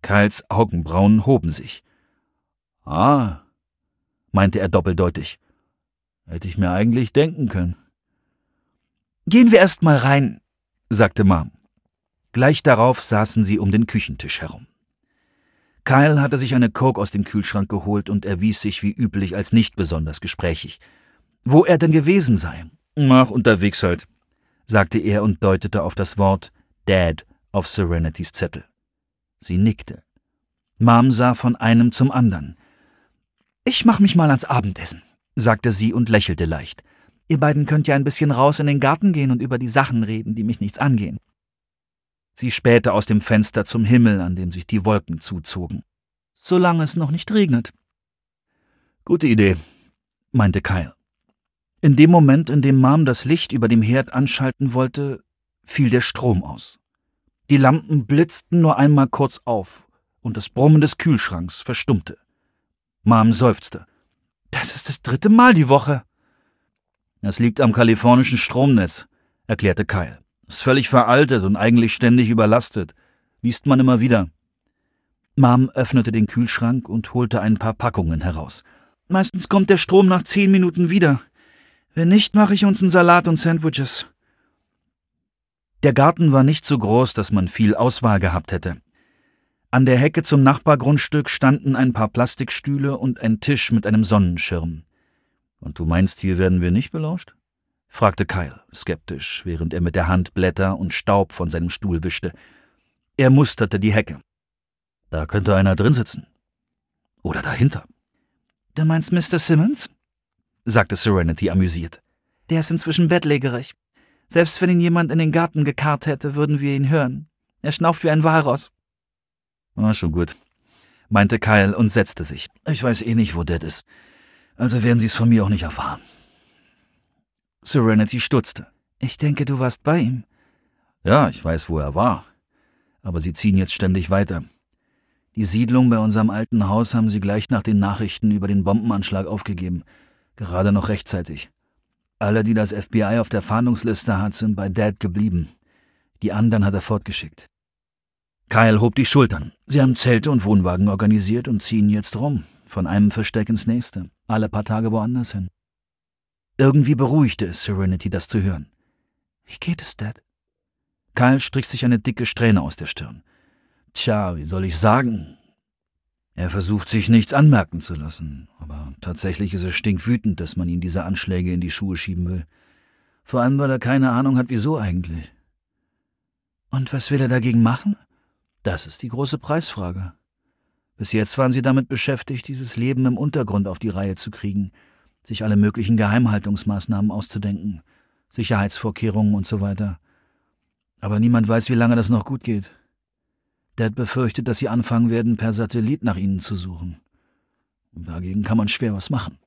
Kyles Augenbrauen hoben sich. »Ah«, meinte er doppeldeutig. »Hätte ich mir eigentlich denken können.« »Gehen wir erst mal rein«, sagte Mom. Gleich darauf saßen sie um den Küchentisch herum. Kyle hatte sich eine Coke aus dem Kühlschrank geholt und erwies sich wie üblich als nicht besonders gesprächig. Wo er denn gewesen sei? »Ach, unterwegs halt«, sagte er und deutete auf das Wort »Dad« auf Serenitys Zettel. Sie nickte. Mom sah von einem zum anderen. »Ich mach mich mal ans Abendessen«, sagte sie und lächelte leicht. »Ihr beiden könnt ja ein bisschen raus in den Garten gehen und über die Sachen reden, die mich nichts angehen.« Sie spähte aus dem Fenster zum Himmel, an dem sich die Wolken zuzogen. »Solange es noch nicht regnet.« »Gute Idee«, meinte Kyle. In dem Moment, in dem Mom das Licht über dem Herd anschalten wollte, fiel der Strom aus. Die Lampen blitzten nur einmal kurz auf und das Brummen des Kühlschranks verstummte. Mom seufzte. »Das ist das 3. Mal die Woche.« »Das liegt am kalifornischen Stromnetz«, erklärte Kyle. »Ist völlig veraltet und eigentlich ständig überlastet. Liest man immer wieder.« Mom öffnete den Kühlschrank und holte ein paar Packungen heraus. »Meistens kommt der Strom nach 10 Minuten wieder. Wenn nicht, mache ich uns einen Salat und Sandwiches.« Der Garten war nicht so groß, dass man viel Auswahl gehabt hätte. An der Hecke zum Nachbargrundstück standen ein paar Plastikstühle und ein Tisch mit einem Sonnenschirm. »Und du meinst, hier werden wir nicht belauscht?« fragte Kyle, skeptisch, während er mit der Hand Blätter und Staub von seinem Stuhl wischte. Er musterte die Hecke. »Da könnte einer drin sitzen. Oder dahinter.« »Du meinst Mr. Simmons?« sagte Serenity amüsiert. »Der ist inzwischen bettlägerig. Selbst wenn ihn jemand in den Garten gekarrt hätte, würden wir ihn hören. Er schnauft wie ein Walross.« »Schon gut«, meinte Kyle und setzte sich. »Ich weiß eh nicht, wo Dad ist. Also werden Sie es von mir auch nicht erfahren.« Serenity stutzte. »Ich denke, du warst bei ihm.« »Ja, ich weiß, wo er war. Aber sie ziehen jetzt ständig weiter. Die Siedlung bei unserem alten Haus haben sie gleich nach den Nachrichten über den Bombenanschlag aufgegeben. Gerade noch rechtzeitig. Alle, die das FBI auf der Fahndungsliste hat, sind bei Dad geblieben. Die anderen hat er fortgeschickt.« Kyle hob die Schultern. Sie haben Zelte und Wohnwagen organisiert und ziehen jetzt rum. Von einem Versteck ins nächste. Alle paar Tage woanders hin. Irgendwie beruhigte es Serenity, das zu hören. »Wie geht es, Dad?« Kyle strich sich eine dicke Strähne aus der Stirn. »Tja, wie soll ich sagen? Er versucht, sich nichts anmerken zu lassen. Aber tatsächlich ist er stinkwütend, dass man ihm diese Anschläge in die Schuhe schieben will. Vor allem, weil er keine Ahnung hat, wieso eigentlich.« »Und was will er dagegen machen?« »Das ist die große Preisfrage. Bis jetzt waren sie damit beschäftigt, dieses Leben im Untergrund auf die Reihe zu kriegen, sich alle möglichen Geheimhaltungsmaßnahmen auszudenken, Sicherheitsvorkehrungen und so weiter. Aber niemand weiß, wie lange das noch gut geht. Dad befürchtet, dass sie anfangen werden, per Satellit nach ihnen zu suchen. Und dagegen kann man schwer was machen.«